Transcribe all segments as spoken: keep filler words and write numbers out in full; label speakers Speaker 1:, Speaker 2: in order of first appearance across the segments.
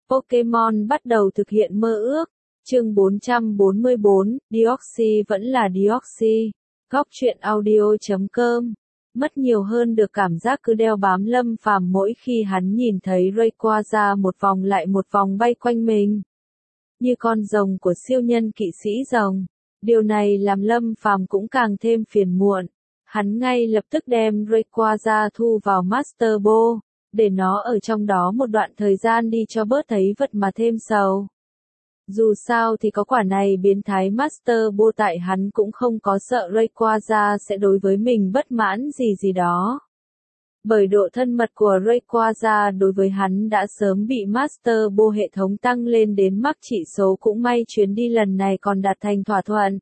Speaker 1: Pokemon bắt đầu thực hiện mơ ước. Chương bốn trăm bốn mươi bốn, Deoxys vẫn là Deoxys. Góc truyện audio chấm com. Mất nhiều hơn được cảm giác cứ đeo bám Lâm Phàm mỗi khi hắn nhìn thấy Rayquaza một vòng lại một vòng bay quanh mình. Như con rồng của siêu nhân kỵ sĩ rồng. Điều này làm Lâm Phàm cũng càng thêm phiền muộn. Hắn ngay lập tức đem Rayquaza thu vào Master Ball, để nó ở trong đó một đoạn thời gian đi cho bớt thấy vật mà thêm sầu. Dù sao thì có quả này biến thái Master Ball tại hắn cũng không có sợ Rayquaza sẽ đối với mình bất mãn gì gì đó. Bởi độ thân mật của Rayquaza đối với hắn đã sớm bị Master Ball hệ thống tăng lên đến mắc chỉ số, cũng may chuyến đi lần này còn đạt thành thỏa thuận.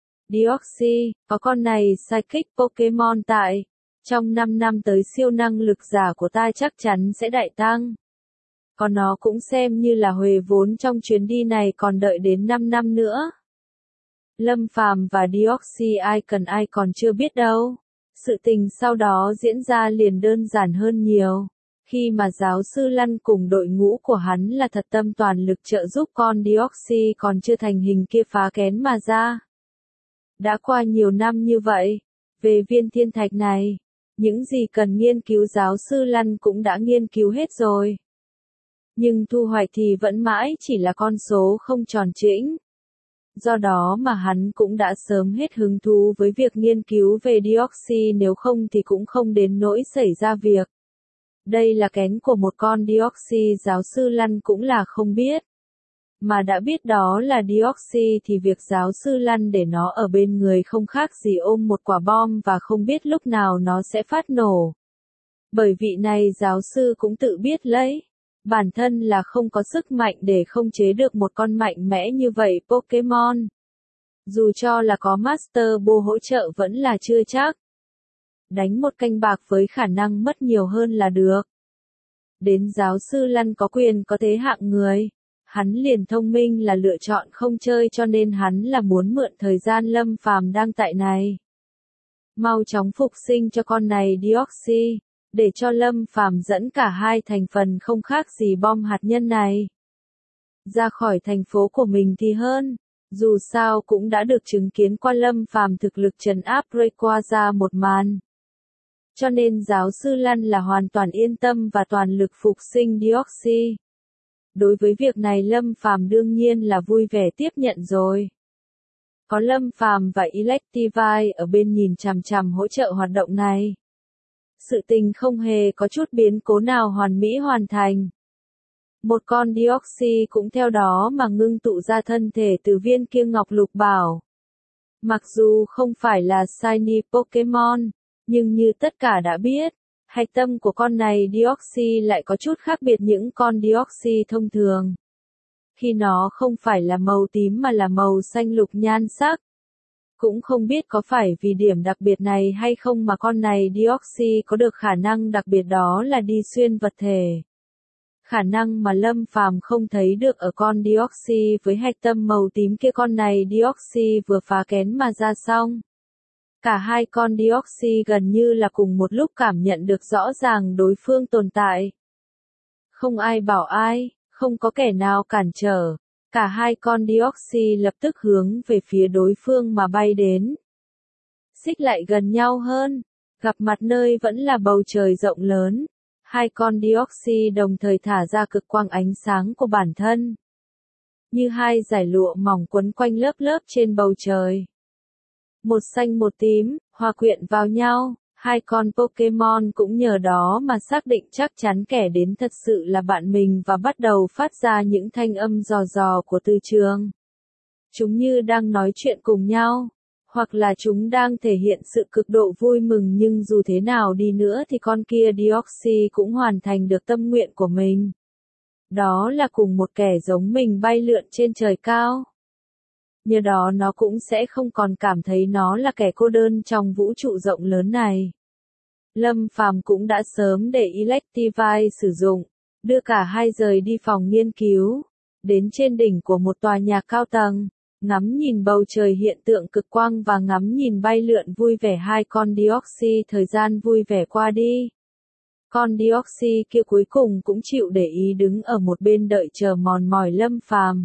Speaker 1: Deoxys, có con này Psychic Pokemon tại. Trong năm năm tới siêu năng lực giả của ta chắc chắn sẽ đại tăng. Còn nó cũng xem như là huề vốn trong chuyến đi này, còn đợi đến năm năm nữa. Lâm Phàm và Deoxys ai cần ai còn chưa biết đâu. Sự tình sau đó diễn ra liền đơn giản hơn nhiều. Khi mà giáo sư Lân cùng đội ngũ của hắn là thật tâm toàn lực trợ giúp con Deoxys còn chưa thành hình kia phá kén mà ra. Đã qua nhiều năm như vậy, về viên thiên thạch này, những gì cần nghiên cứu giáo sư Lân cũng đã nghiên cứu hết rồi. Nhưng thu hoạch thì vẫn mãi chỉ là con số không tròn trĩnh. Do đó mà hắn cũng đã sớm hết hứng thú với việc nghiên cứu về Deoxys, nếu không thì cũng không đến nỗi xảy ra việc. Đây là kén của một con Deoxys, giáo sư Lân cũng là không biết. Mà đã biết đó là Deoxys thì việc giáo sư Lân để nó ở bên người không khác gì ôm một quả bom và không biết lúc nào nó sẽ phát nổ. Bởi vị này giáo sư cũng tự biết lấy. Bản thân là không có sức mạnh để khống chế được một con mạnh mẽ như vậy Pokemon. Dù cho là có Master Ball hỗ trợ vẫn là chưa chắc. Đánh một canh bạc với khả năng mất nhiều hơn là được. Đến giáo sư Lân có quyền có thế hạng người. Hắn liền thông minh là lựa chọn không chơi, cho nên hắn là muốn mượn thời gian Lâm Phàm đang tại này. Mau chóng phục sinh cho con này Deoxys. Để cho Lâm Phàm dẫn cả hai thành phần không khác gì bom hạt nhân này ra khỏi thành phố của mình thì hơn. Dù sao cũng đã được chứng kiến qua Lâm Phàm thực lực trấn áp Rayquaza một màn. Cho nên giáo sư Lân là hoàn toàn yên tâm và toàn lực phục sinh Deoxys. Đối với việc này Lâm Phàm đương nhiên là vui vẻ tiếp nhận rồi. Có Lâm Phàm và Electivire ở bên nhìn chằm chằm hỗ trợ hoạt động này. Sự tình không hề có chút biến cố nào hoàn mỹ hoàn thành. Một con Deoxys cũng theo đó mà ngưng tụ ra thân thể từ viên kia ngọc lục bảo. Mặc dù không phải là Shiny Pokemon, nhưng như tất cả đã biết, hạch tâm của con này Deoxys lại có chút khác biệt những con Deoxys thông thường. Khi nó không phải là màu tím mà là màu xanh lục nhan sắc. Cũng không biết có phải vì điểm đặc biệt này hay không mà con này Deoxys có được khả năng đặc biệt đó là đi xuyên vật thể. Khả năng mà Lâm Phàm không thấy được ở con Deoxys với hạch tâm màu tím kia. Con này Deoxys vừa phá kén mà ra xong. Cả hai con Deoxys gần như là cùng một lúc cảm nhận được rõ ràng đối phương tồn tại. Không ai bảo ai, không có kẻ nào cản trở. Cả hai con Deoxys lập tức hướng về phía đối phương mà bay đến. Xích lại gần nhau hơn, gặp mặt nơi vẫn là bầu trời rộng lớn. Hai con Deoxys đồng thời thả ra cực quang ánh sáng của bản thân. Như hai dải lụa mỏng quấn quanh lớp lớp trên bầu trời. Một xanh một tím, hòa quyện vào nhau. Hai con Pokemon cũng nhờ đó mà xác định chắc chắn kẻ đến thật sự là bạn mình và bắt đầu phát ra những thanh âm dò dò của từ trường. Chúng như đang nói chuyện cùng nhau, hoặc là chúng đang thể hiện sự cực độ vui mừng, nhưng dù thế nào đi nữa thì con kia Deoxys cũng hoàn thành được tâm nguyện của mình. Đó là cùng một kẻ giống mình bay lượn trên trời cao. Nhờ đó nó cũng sẽ không còn cảm thấy nó là kẻ cô đơn trong vũ trụ rộng lớn này. Lâm Phàm cũng đã sớm để Electivire sử dụng, đưa cả hai rời đi phòng nghiên cứu, đến trên đỉnh của một tòa nhà cao tầng, ngắm nhìn bầu trời hiện tượng cực quang và ngắm nhìn bay lượn vui vẻ hai con Deoxys. Thời gian vui vẻ qua đi. Con Deoxys kia cuối cùng cũng chịu để ý đứng ở một bên đợi chờ mòn mỏi Lâm Phàm.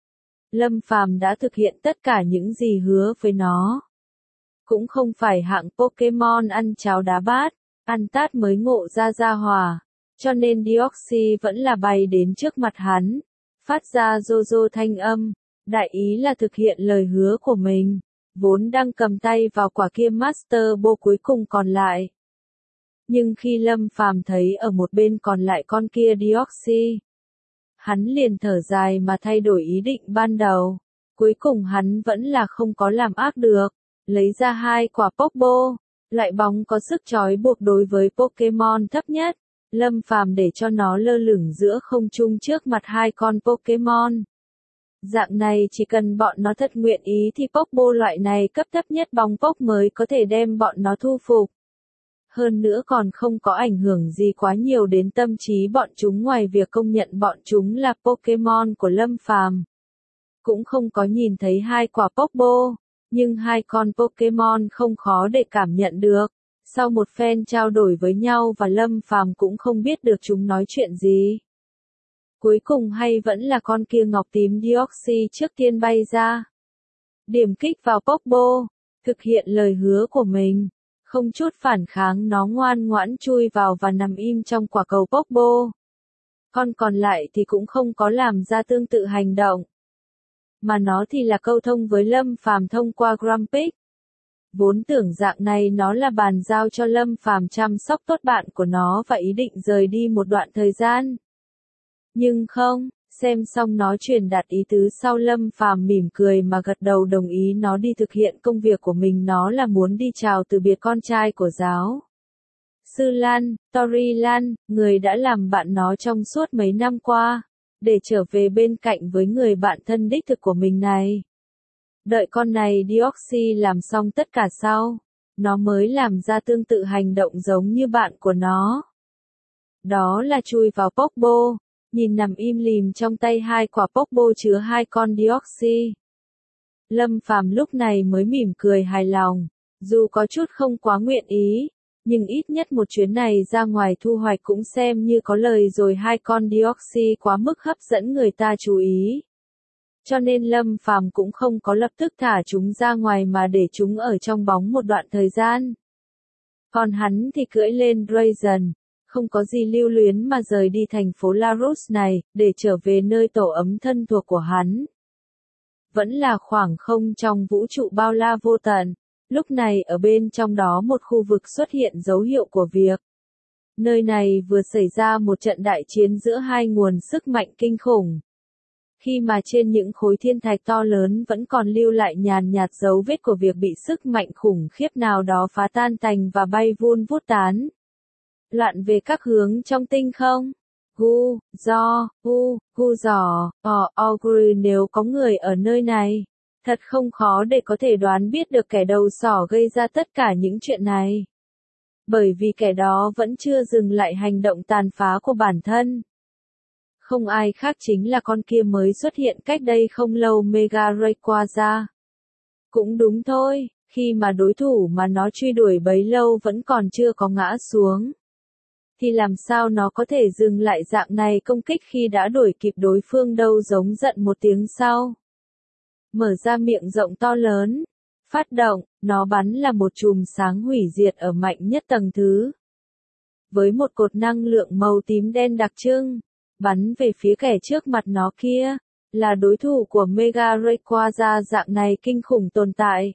Speaker 1: Lâm Phàm đã thực hiện tất cả những gì hứa với nó. Cũng không phải hạng Pokemon ăn cháo đá bát, ăn tát mới ngộ ra ra hòa, cho nên Deoxys vẫn là bay đến trước mặt hắn, phát ra Jojo thanh âm, đại ý là thực hiện lời hứa của mình, vốn đang cầm tay vào quả kia Master Ball cuối cùng còn lại. Nhưng khi Lâm Phàm thấy ở một bên còn lại con kia Deoxys, hắn liền thở dài mà thay đổi ý định ban đầu. Cuối cùng hắn vẫn là không có làm ác được, lấy ra hai quả Pokeball, loại bóng có sức trói buộc đối với Pokemon thấp nhất. Lâm Phàm để cho nó lơ lửng giữa không trung trước mặt hai con Pokemon. Dạng này chỉ cần bọn nó thật nguyện ý thì Pokeball loại này cấp thấp nhất bóng Pok mới có thể đem bọn nó thu phục. Hơn nữa còn không có ảnh hưởng gì quá nhiều đến tâm trí bọn chúng ngoài việc công nhận bọn chúng là Pokemon của Lâm Phàm. Cũng không có nhìn thấy hai quả Pokeball, nhưng hai con Pokemon không khó để cảm nhận được. Sau một phen trao đổi với nhau và Lâm Phàm cũng không biết được chúng nói chuyện gì. Cuối cùng hay vẫn là con kia ngọc tím Deoxys trước tiên bay ra. Điểm kích vào Pokeball, thực hiện lời hứa của mình. Không chút phản kháng nó ngoan ngoãn chui vào và nằm im trong quả cầu Pokeball. Con còn lại thì cũng không có làm ra tương tự hành động. Mà nó thì là câu thông với Lâm Phàm thông qua Grumpig. Vốn tưởng dạng này nó là bàn giao cho Lâm Phàm chăm sóc tốt bạn của nó và ý định rời đi một đoạn thời gian. Nhưng không, xem xong nó truyền đạt ý tứ sau Lâm Phàm mỉm cười mà gật đầu đồng ý nó đi thực hiện công việc của mình, nó là muốn đi chào từ biệt con trai của giáo sư Lan, Tori Lan, người đã làm bạn nó trong suốt mấy năm qua, để trở về bên cạnh với người bạn thân đích thực của mình này. Đợi con này Deoxys làm xong tất cả sau, nó mới làm ra tương tự hành động giống như bạn của nó. Đó là chui vào Pokeball, nhìn nằm im lìm trong tay hai quả Pokeball chứa hai con Deoxys. Lâm Phàm lúc này mới mỉm cười hài lòng, dù có chút không quá nguyện ý, nhưng ít nhất một chuyến này ra ngoài thu hoạch cũng xem như có lời rồi. Hai con Deoxys quá mức hấp dẫn người ta chú ý. Cho nên Lâm Phàm cũng không có lập tức thả chúng ra ngoài mà để chúng ở trong bóng một đoạn thời gian. Còn hắn thì cưỡi lên Dragon, không có gì lưu luyến mà rời đi thành phố Larus này, để trở về nơi tổ ấm thân thuộc của hắn. Vẫn là khoảng không trong vũ trụ bao la vô tận, lúc này ở bên trong đó một khu vực xuất hiện dấu hiệu của việc. Nơi này vừa xảy ra một trận đại chiến giữa hai nguồn sức mạnh kinh khủng. Khi mà trên những khối thiên thạch to lớn vẫn còn lưu lại nhàn nhạt dấu vết của việc bị sức mạnh khủng khiếp nào đó phá tan tành và bay vun vút tán. Loạn về các hướng trong tinh không. Gu, do, gu, gu giò, o, ogre nếu có người ở nơi này. Thật không khó để có thể đoán biết được kẻ đầu sỏ gây ra tất cả những chuyện này. Bởi vì kẻ đó vẫn chưa dừng lại hành động tàn phá của bản thân. Không ai khác chính là con kia mới xuất hiện cách đây không lâu, Mega Rayquaza. Cũng đúng thôi, khi mà đối thủ mà nó truy đuổi bấy lâu vẫn còn chưa có ngã xuống. Thì làm sao nó có thể dừng lại dạng này công kích khi đã đuổi kịp đối phương đâu, giống giận một tiếng sau. Mở ra miệng rộng to lớn. Phát động, nó bắn là một chùm sáng hủy diệt ở mạnh nhất tầng thứ. Với một cột năng lượng màu tím đen đặc trưng, bắn về phía kẻ trước mặt nó kia, là đối thủ của Mega Rayquaza dạng này kinh khủng tồn tại.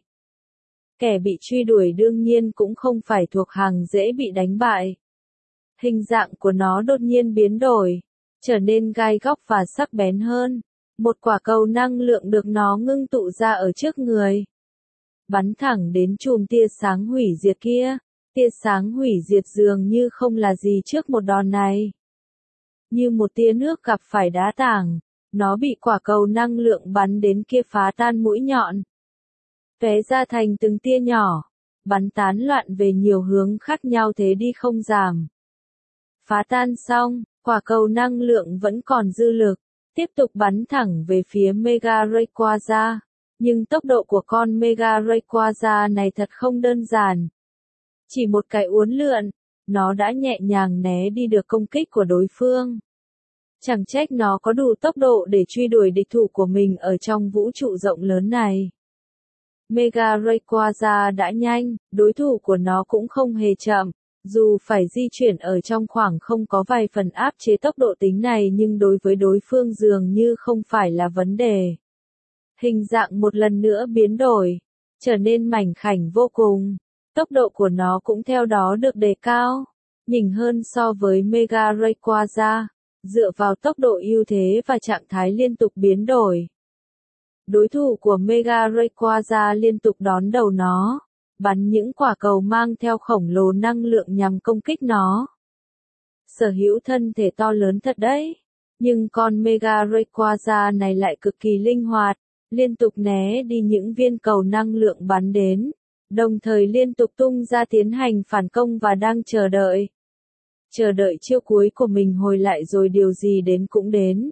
Speaker 1: Kẻ bị truy đuổi đương nhiên cũng không phải thuộc hàng dễ bị đánh bại. Hình dạng của nó đột nhiên biến đổi, trở nên gai góc và sắc bén hơn. Một quả cầu năng lượng được nó ngưng tụ ra ở trước người. Bắn thẳng đến chùm tia sáng hủy diệt kia. Tia sáng hủy diệt dường như không là gì trước một đòn này. Như một tia nước gặp phải đá tảng, nó bị quả cầu năng lượng bắn đến kia phá tan mũi nhọn. Tóe ra thành từng tia nhỏ, bắn tán loạn về nhiều hướng khác nhau thế đi không giảm. Phá tan xong, quả cầu năng lượng vẫn còn dư lực, tiếp tục bắn thẳng về phía Mega Rayquaza. Nhưng tốc độ của con Mega Rayquaza này thật không đơn giản. Chỉ một cái uốn lượn, nó đã nhẹ nhàng né đi được công kích của đối phương. Chẳng trách nó có đủ tốc độ để truy đuổi địch thủ của mình ở trong vũ trụ rộng lớn này. Mega Rayquaza đã nhanh, đối thủ của nó cũng không hề chậm. Dù phải di chuyển ở trong khoảng không có vài phần áp chế tốc độ tính này nhưng đối với đối phương dường như không phải là vấn đề. Hình dạng một lần nữa biến đổi, trở nên mảnh khảnh vô cùng. Tốc độ của nó cũng theo đó được đề cao, nhỉnh hơn so với Mega Rayquaza, dựa vào tốc độ ưu thế và trạng thái liên tục biến đổi. Đối thủ của Mega Rayquaza liên tục đón đầu nó, bắn những quả cầu mang theo khổng lồ năng lượng nhằm công kích nó. Sở hữu thân thể to lớn thật đấy, nhưng con Mega Rayquaza này lại cực kỳ linh hoạt, liên tục né đi những viên cầu năng lượng bắn đến, đồng thời liên tục tung ra tiến hành phản công và đang chờ đợi. Chờ đợi chiêu cuối của mình hồi lại rồi điều gì đến cũng đến.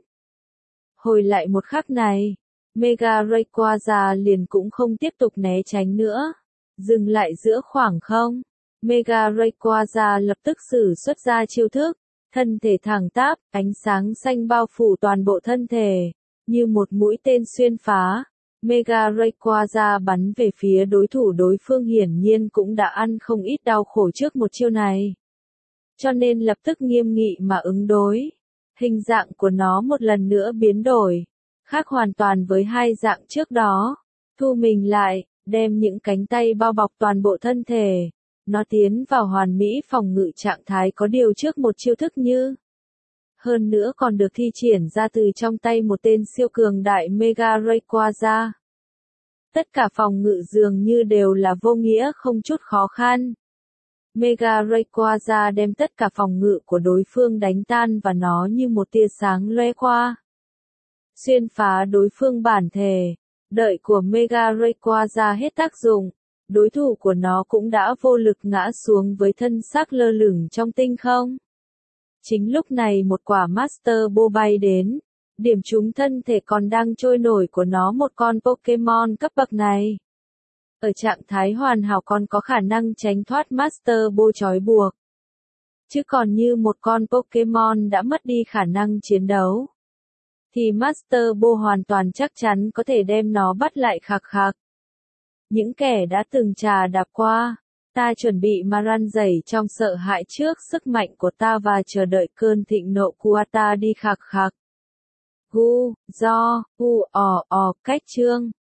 Speaker 1: Hồi lại một khắc này, Mega Rayquaza liền cũng không tiếp tục né tránh nữa. Dừng lại giữa khoảng không, Mega Rayquaza lập tức sử xuất ra chiêu thức, thân thể thẳng tắp, ánh sáng xanh bao phủ toàn bộ thân thể, như một mũi tên xuyên phá. Mega Rayquaza bắn về phía đối thủ đối phương hiển nhiên cũng đã ăn không ít đau khổ trước một chiêu này. Cho nên lập tức nghiêm nghị mà ứng đối. Hình dạng của nó một lần nữa biến đổi, khác hoàn toàn với hai dạng trước đó. Thu mình lại, đem những cánh tay bao bọc toàn bộ thân thể. Nó tiến vào hoàn mỹ phòng ngự trạng thái có điều trước một chiêu thức như. Hơn nữa còn được thi triển ra từ trong tay một tên siêu cường đại Mega Rayquaza. Tất cả phòng ngự dường như đều là vô nghĩa không chút khó khăn. Mega Rayquaza đem tất cả phòng ngự của đối phương đánh tan và nó như một tia sáng lóe qua. Xuyên phá đối phương bản thể. Đợi của Mega Rayquaza hết tác dụng, đối thủ của nó cũng đã vô lực ngã xuống với thân xác lơ lửng trong tinh không. Chính lúc này một quả Master Ball bay đến, điểm trúng thân thể còn đang trôi nổi của nó một con Pokemon cấp bậc này. Ở trạng thái hoàn hảo còn có khả năng tránh thoát Master Ball trói buộc. Chứ còn như một con Pokemon đã mất đi khả năng chiến đấu, thì Master Ball hoàn toàn chắc chắn có thể đem nó bắt lại khạc khạc. Những kẻ đã từng trà đạp qua, ta chuẩn bị mà răn rẩy trong sợ hãi trước sức mạnh của ta và chờ đợi cơn thịnh nộ của ta đi khạc khạc. Gu, do, u, ò, ò, cách chương.